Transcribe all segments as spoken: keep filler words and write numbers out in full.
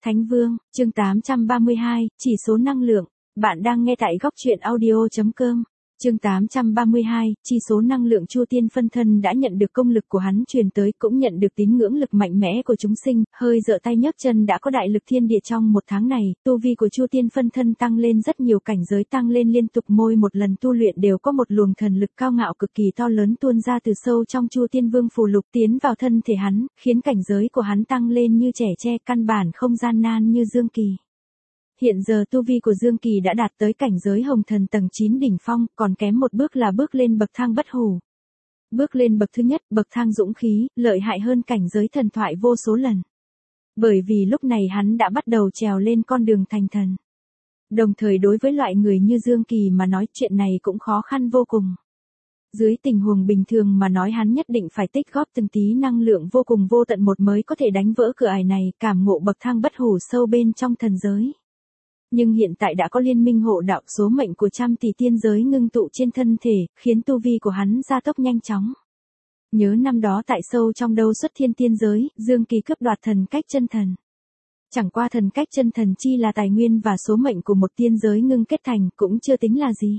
Thánh Vương, chương tám trăm ba mươi hai, chỉ số năng lượng. Bạn đang nghe tại góc truyện audio.com. Chương tám trăm ba mươi hai, chỉ số năng lượng. Chu Tiên phân thân đã nhận được công lực của hắn truyền tới, cũng nhận được tín ngưỡng lực mạnh mẽ của chúng sinh, hơi giở tay nhấc chân đã có đại lực thiên địa. Trong một tháng này, tu vi của Chu Tiên phân thân tăng lên rất nhiều, cảnh giới tăng lên liên tục, mỗi một lần tu luyện đều có một luồng thần lực cao ngạo cực kỳ to lớn tuôn ra từ sâu trong Chu Tiên Vương phù lục tiến vào thân thể hắn, khiến cảnh giới của hắn tăng lên như trẻ tre, căn bản không gian nan như Dương Kỳ. Hiện giờ tu vi của Dương Kỳ đã đạt tới cảnh giới hồng thần tầng chín đỉnh phong, còn kém một bước là bước lên bậc thang bất hủ. Bước lên bậc thứ nhất, bậc thang dũng khí, lợi hại hơn cảnh giới thần thoại vô số lần. Bởi vì lúc này hắn đã bắt đầu trèo lên con đường thành thần. Đồng thời đối với loại người như Dương Kỳ mà nói, chuyện này cũng khó khăn vô cùng. Dưới tình huống bình thường mà nói, hắn nhất định phải tích góp từng tí năng lượng vô cùng vô tận một mới có thể đánh vỡ cửa ải này, cảm ngộ bậc thang bất hủ sâu bên trong thần giới. Nhưng hiện tại đã có liên minh hộ đạo, số mệnh của trăm tỷ tiên giới ngưng tụ trên thân thể, khiến tu vi của hắn gia tốc nhanh chóng. Nhớ năm đó tại sâu trong đâu xuất thiên tiên giới, Dương Kỳ cướp đoạt thần cách chân thần. Chẳng qua thần cách chân thần chi là tài nguyên và số mệnh của một tiên giới ngưng kết thành, cũng chưa tính là gì.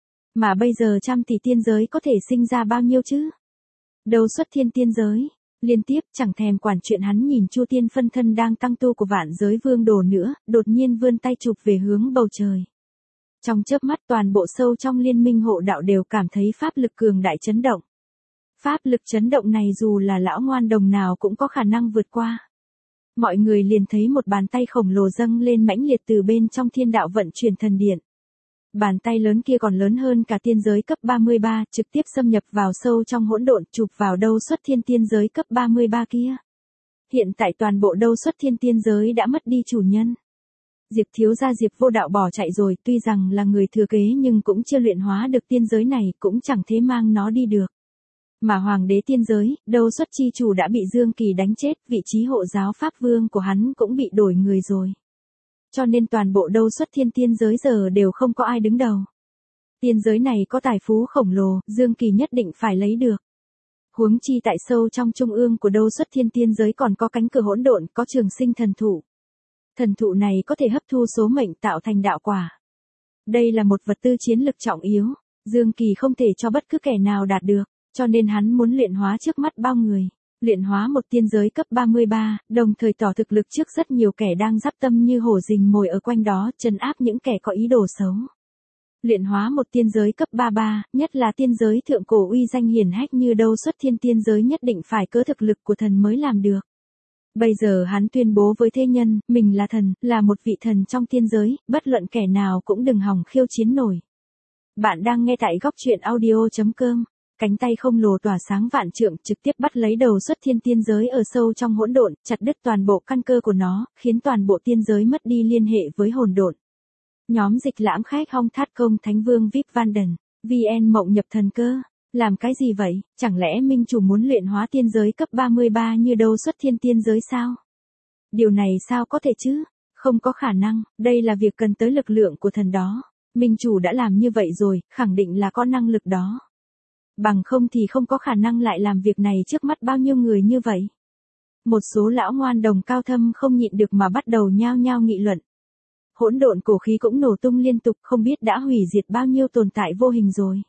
Mà bây giờ trăm tỷ tiên giới có thể sinh ra bao nhiêu chứ? Đâu xuất thiên tiên giới. Liên tiếp chẳng thèm quản chuyện, hắn nhìn Chu Tiên phân thân đang tăng tu của vạn giới vương đồ nữa, đột nhiên vươn tay chụp về hướng bầu trời. Trong chớp mắt, toàn bộ sâu trong liên minh hộ đạo đều cảm thấy pháp lực cường đại chấn động. Pháp lực chấn động này dù là lão ngoan đồng nào cũng có khả năng vượt qua. Mọi người liền thấy một bàn tay khổng lồ dâng lên mãnh liệt từ bên trong thiên đạo vận chuyển thần điện. Bàn tay lớn kia còn lớn hơn cả tiên giới cấp ba mươi ba, trực tiếp xâm nhập vào sâu trong hỗn độn, chụp vào đâu xuất thiên tiên giới cấp ba mươi ba kia. Hiện tại toàn bộ đâu xuất thiên tiên giới đã mất đi chủ nhân. Diệp thiếu gia Diệp vô đạo bỏ chạy rồi, tuy rằng là người thừa kế nhưng cũng chưa luyện hóa được tiên giới này, cũng chẳng thế mang nó đi được. Mà hoàng đế tiên giới, đâu xuất chi chủ đã bị Dương Kỳ đánh chết, vị trí hộ giáo pháp vương của hắn cũng bị đổi người rồi. Cho nên toàn bộ đâu xuất thiên tiên giới giờ đều không có ai đứng đầu. Tiên giới này có tài phú khổng lồ, Dương Kỳ nhất định phải lấy được. Huống chi tại sâu trong trung ương của đâu xuất thiên tiên giới còn có cánh cửa hỗn độn, có trường sinh thần thụ. Thần thụ này có thể hấp thu số mệnh tạo thành đạo quả. Đây là một vật tư chiến lực trọng yếu, Dương Kỳ không thể cho bất cứ kẻ nào đạt được, cho nên hắn muốn luyện hóa trước mắt bao người. Luyện hóa một tiên giới cấp ba mươi ba, đồng thời tỏ thực lực trước rất nhiều kẻ đang giáp tâm như hổ rình mồi ở quanh đó, trấn áp những kẻ có ý đồ xấu. Luyện hóa một tiên giới cấp ba mươi ba, nhất là tiên giới thượng cổ uy danh hiển hách như đâu xuất thiên tiên giới, nhất định phải có thực lực của thần mới làm được. Bây giờ hắn tuyên bố với thế nhân, mình là thần, là một vị thần trong tiên giới, bất luận kẻ nào cũng đừng hòng khiêu chiến nổi. Bạn đang nghe tại góc truyện audio.com. Cánh tay không lồ tỏa sáng vạn trượng trực tiếp bắt lấy đầu xuất thiên tiên giới ở sâu trong hỗn độn, chặt đứt toàn bộ căn cơ của nó, khiến toàn bộ tiên giới mất đi liên hệ với hồn độn. Nhóm dịch lãm khách Hong Thát Công Thánh Vương vê i pê Vanden, vê en Mộng nhập thần cơ. Làm cái gì vậy? Chẳng lẽ minh chủ muốn luyện hóa tiên giới cấp ba mươi ba như đâu xuất thiên tiên giới sao? Điều này sao có thể chứ? Không có khả năng, đây là việc cần tới lực lượng của thần đó. Minh chủ đã làm như vậy rồi, khẳng định là có năng lực đó. Bằng không thì không có khả năng lại làm việc này trước mắt bao nhiêu người như vậy. Một số lão ngoan đồng cao thâm không nhịn được mà bắt đầu nhao nhao nghị luận. Hỗn độn cổ khí cũng nổ tung liên tục, không biết đã hủy diệt bao nhiêu tồn tại vô hình rồi.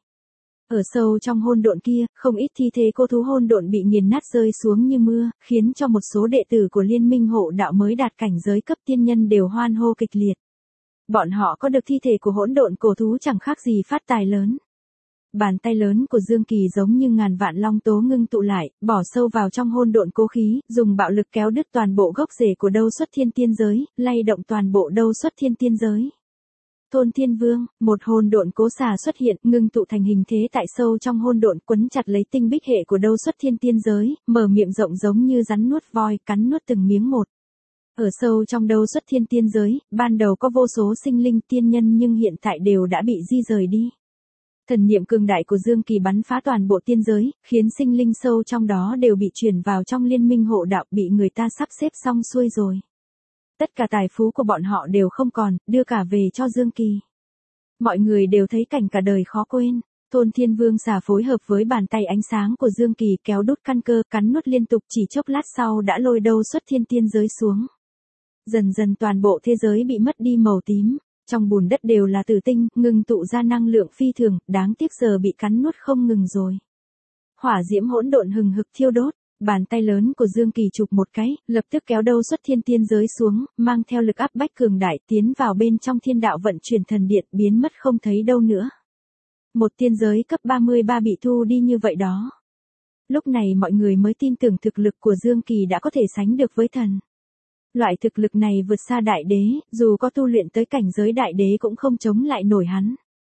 Ở sâu trong hỗn độn kia, không ít thi thể cô thú hỗn độn bị nghiền nát rơi xuống như mưa, khiến cho một số đệ tử của liên minh hộ đạo mới đạt cảnh giới cấp tiên nhân đều hoan hô kịch liệt. Bọn họ có được thi thể của hỗn độn cổ thú chẳng khác gì phát tài lớn. Bàn tay lớn của Dương Kỳ giống như ngàn vạn long tố ngưng tụ lại, bỏ sâu vào trong hỗn độn cố khí, dùng bạo lực kéo đứt toàn bộ gốc rễ của đâu xuất thiên tiên giới, lay động toàn bộ đâu xuất thiên tiên giới. Thôn Thiên Vương, một hỗn độn cố xà xuất hiện, ngưng tụ thành hình thế tại sâu trong hỗn độn, quấn chặt lấy tinh bích hệ của đâu xuất thiên tiên giới, mở miệng rộng giống như rắn nuốt voi, cắn nuốt từng miếng một. Ở sâu trong đâu xuất thiên tiên giới, ban đầu có vô số sinh linh tiên nhân nhưng hiện tại đều đã bị di rời đi. Thần niệm cường đại của Dương Kỳ bắn phá toàn bộ tiên giới, khiến sinh linh sâu trong đó đều bị chuyển vào trong liên minh hộ đạo, bị người ta sắp xếp xong xuôi rồi. Tất cả tài phú của bọn họ đều không còn, đưa cả về cho Dương Kỳ. Mọi người đều thấy cảnh cả đời khó quên. Thôn Thiên Vương xà phối hợp với bàn tay ánh sáng của Dương Kỳ kéo đút căn cơ, cắn nuốt liên tục, chỉ chốc lát sau đã lôi đâu xuất thiên tiên giới xuống. Dần dần toàn bộ thế giới bị mất đi màu tím, trong bùn đất đều là tử tinh, ngừng tụ ra năng lượng phi thường, đáng tiếc giờ bị cắn nuốt không ngừng rồi. Hỏa diễm hỗn độn hừng hực thiêu đốt, bàn tay lớn của Dương Kỳ chụp một cái, lập tức kéo đâu xuất thiên tiên giới xuống, mang theo lực áp bách cường đại tiến vào bên trong thiên đạo vận chuyển thần điện, biến mất không thấy đâu nữa. Một tiên giới cấp ba mươi ba bị thu đi như vậy đó. Lúc này mọi người mới tin tưởng thực lực của Dương Kỳ đã có thể sánh được với thần. Loại thực lực này vượt xa đại đế, dù có tu luyện tới cảnh giới đại đế cũng không chống lại nổi hắn.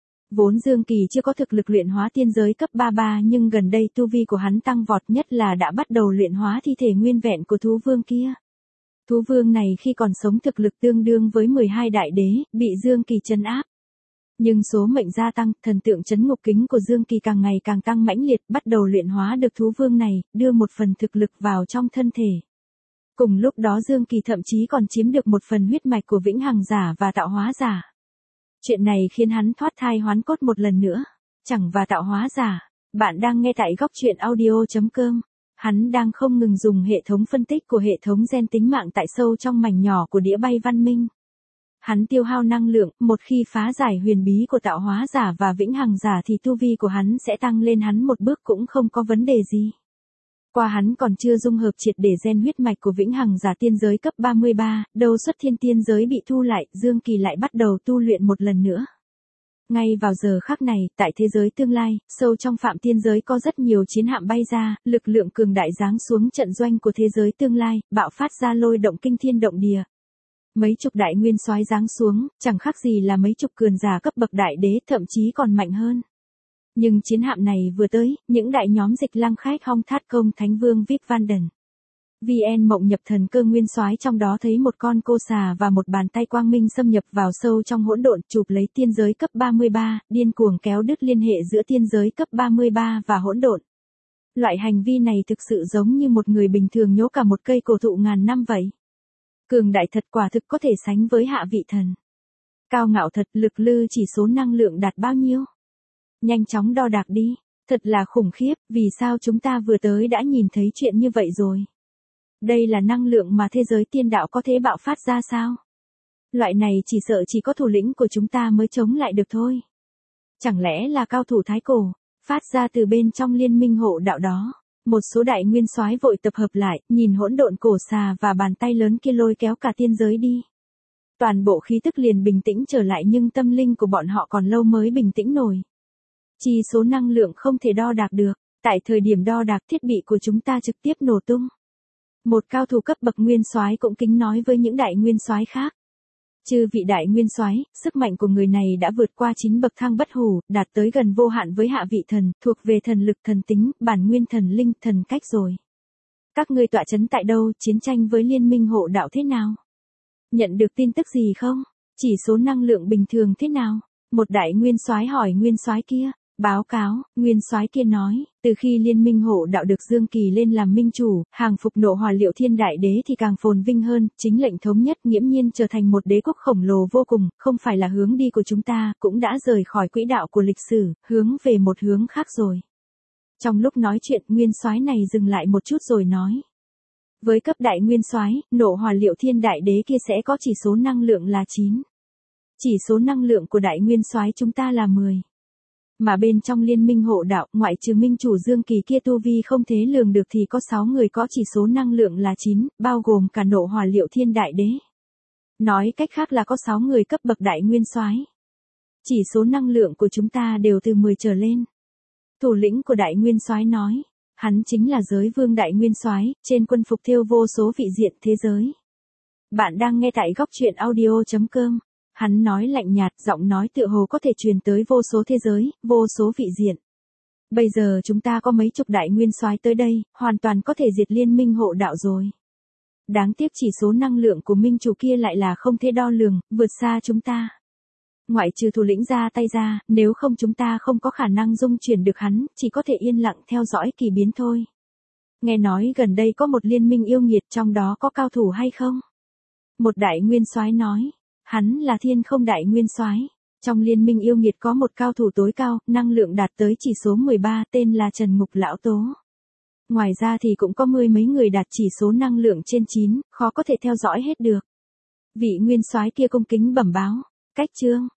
Vốn Dương Kỳ chưa có thực lực luyện hóa tiên giới cấp ba mươi ba, nhưng gần đây tu vi của hắn tăng vọt, nhất là đã bắt đầu luyện hóa thi thể nguyên vẹn của thú vương kia. Thú vương này khi còn sống thực lực tương đương với mười hai đại đế, bị Dương Kỳ trấn áp. Nhưng số mệnh gia tăng, thần tượng trấn ngục kính của Dương Kỳ càng ngày càng tăng mãnh liệt, bắt đầu luyện hóa được thú vương này, đưa một phần thực lực vào trong thân thể. Cùng lúc đó Dương Kỳ thậm chí còn chiếm được một phần huyết mạch của vĩnh hằng giả và tạo hóa giả. Chuyện này khiến hắn thoát thai hoán cốt một lần nữa. Chẳng và tạo hóa giả. Bạn đang nghe tại góc truyện audio chấm com. Hắn đang không ngừng dùng hệ thống phân tích của hệ thống gen tính mạng tại sâu trong mảnh nhỏ của đĩa bay văn minh. Hắn tiêu hao năng lượng, một khi phá giải huyền bí của tạo hóa giả và vĩnh hằng giả thì tu vi của hắn sẽ tăng lên hắn một bước cũng không có vấn đề gì. Qua hắn còn chưa dung hợp triệt để gen huyết mạch của vĩnh hằng giả tiên giới cấp ba mươi ba, đâu xuất thiên tiên giới bị thu lại, Dương Kỳ lại bắt đầu tu luyện một lần nữa. Ngay vào giờ khắc này, tại thế giới tương lai, sâu trong phạm tiên giới có rất nhiều chiến hạm bay ra, lực lượng cường đại giáng xuống trận doanh của thế giới tương lai, bạo phát ra lôi động kinh thiên động địa. Mấy chục đại nguyên soái giáng xuống, chẳng khác gì là mấy chục cường giả cấp bậc đại đế, thậm chí còn mạnh hơn. Nhưng chiến hạm này vừa tới, những đại nhóm Dịch Lăng Khách Hong Thát Công Thánh Vương Vip Van Den, vê en Mộng Nhập Thần Cơ nguyên soái trong đó thấy một con cô xà và một bàn tay quang minh xâm nhập vào sâu trong hỗn độn, chụp lấy tiên giới cấp ba mươi ba, điên cuồng kéo đứt liên hệ giữa tiên giới cấp ba mươi ba và hỗn độn. Loại hành vi này thực sự giống như một người bình thường nhổ cả một cây cổ thụ ngàn năm vậy. Cường đại thật, quả thực có thể sánh với hạ vị thần. Cao ngạo thật, lực lư chỉ số năng lượng đạt bao nhiêu? Nhanh chóng đo đạc đi, thật là khủng khiếp, vì sao chúng ta vừa tới đã nhìn thấy chuyện như vậy rồi? Đây là năng lượng mà thế giới tiên đạo có thể bạo phát ra sao? Loại này chỉ sợ chỉ có thủ lĩnh của chúng ta mới chống lại được thôi. Chẳng lẽ là cao thủ thái cổ, phát ra từ bên trong liên minh hộ đạo đó? Một số đại nguyên soái vội tập hợp lại, nhìn hỗn độn cổ xà và bàn tay lớn kia lôi kéo cả tiên giới đi. Toàn bộ khí tức liền bình tĩnh trở lại, nhưng tâm linh của bọn họ còn lâu mới bình tĩnh nổi. Chỉ số năng lượng không thể đo đạc được, tại thời điểm đo đạc thiết bị của chúng ta trực tiếp nổ tung. Một cao thủ cấp bậc nguyên soái cũng kính nói với những đại nguyên soái khác. Chư vị đại nguyên soái, sức mạnh của người này đã vượt qua chín bậc thang bất hủ, đạt tới gần vô hạn với hạ vị thần, thuộc về thần lực, thần tính, bản nguyên, thần linh, thần cách rồi. Các ngươi tọa chấn tại đâu, chiến tranh với liên minh hộ đạo thế nào? Nhận được tin tức gì không? Chỉ số năng lượng bình thường thế nào? Một đại nguyên soái hỏi nguyên soái kia. Báo cáo, nguyên soái kia nói, từ khi liên minh hộ đạo được Dương Kỳ lên làm minh chủ, hàng phục nộ hỏa liệu thiên đại đế thì càng phồn vinh hơn, chính lệnh thống nhất nghiễm nhiên trở thành một đế quốc khổng lồ vô cùng, không phải là hướng đi của chúng ta, cũng đã rời khỏi quỹ đạo của lịch sử, hướng về một hướng khác rồi. Trong lúc nói chuyện, nguyên soái này dừng lại một chút rồi nói. Với cấp đại nguyên soái, nộ hỏa liệu thiên đại đế kia sẽ có chỉ số năng lượng là chín. Chỉ số năng lượng của đại nguyên soái chúng ta là mười. Mà bên trong liên minh hộ đạo, ngoại trừ minh chủ Dương Kỳ kia tu vi không thể lường được thì có sáu người có chỉ số năng lượng là chín, bao gồm cả nộ hỏa liệu thiên đại đế. Nói cách khác là có sáu người cấp bậc đại nguyên soái. Chỉ số năng lượng của chúng ta đều từ mười trở lên. Thủ lĩnh của đại nguyên soái nói, hắn chính là giới vương đại nguyên soái, trên quân phục thêu vô số vị diện thế giới. Bạn đang nghe tại góc truyện audio chấm com. Hắn nói lạnh nhạt, giọng nói tựa hồ có thể truyền tới vô số thế giới, vô số vị diện. Bây giờ chúng ta có mấy chục đại nguyên soái tới đây, hoàn toàn có thể diệt liên minh hộ đạo rồi. Đáng tiếc chỉ số năng lượng của minh chủ kia lại là không thể đo lường, vượt xa chúng ta. Ngoại trừ thủ lĩnh ra tay ra, nếu không chúng ta không có khả năng dung chuyển được hắn, chỉ có thể yên lặng theo dõi kỳ biến thôi. Nghe nói gần đây có một liên minh yêu nghiệt, trong đó có cao thủ hay không? Một đại nguyên soái nói. Hắn là thiên không đại nguyên soái. Trong liên minh yêu nghiệt có một cao thủ tối cao, năng lượng đạt tới chỉ số mười ba, tên là Trần Ngục Lão Tố. Ngoài ra thì cũng có mười mấy người đạt chỉ số năng lượng trên chín, khó có thể theo dõi hết được. Vị nguyên soái kia cung kính bẩm báo, cách trương.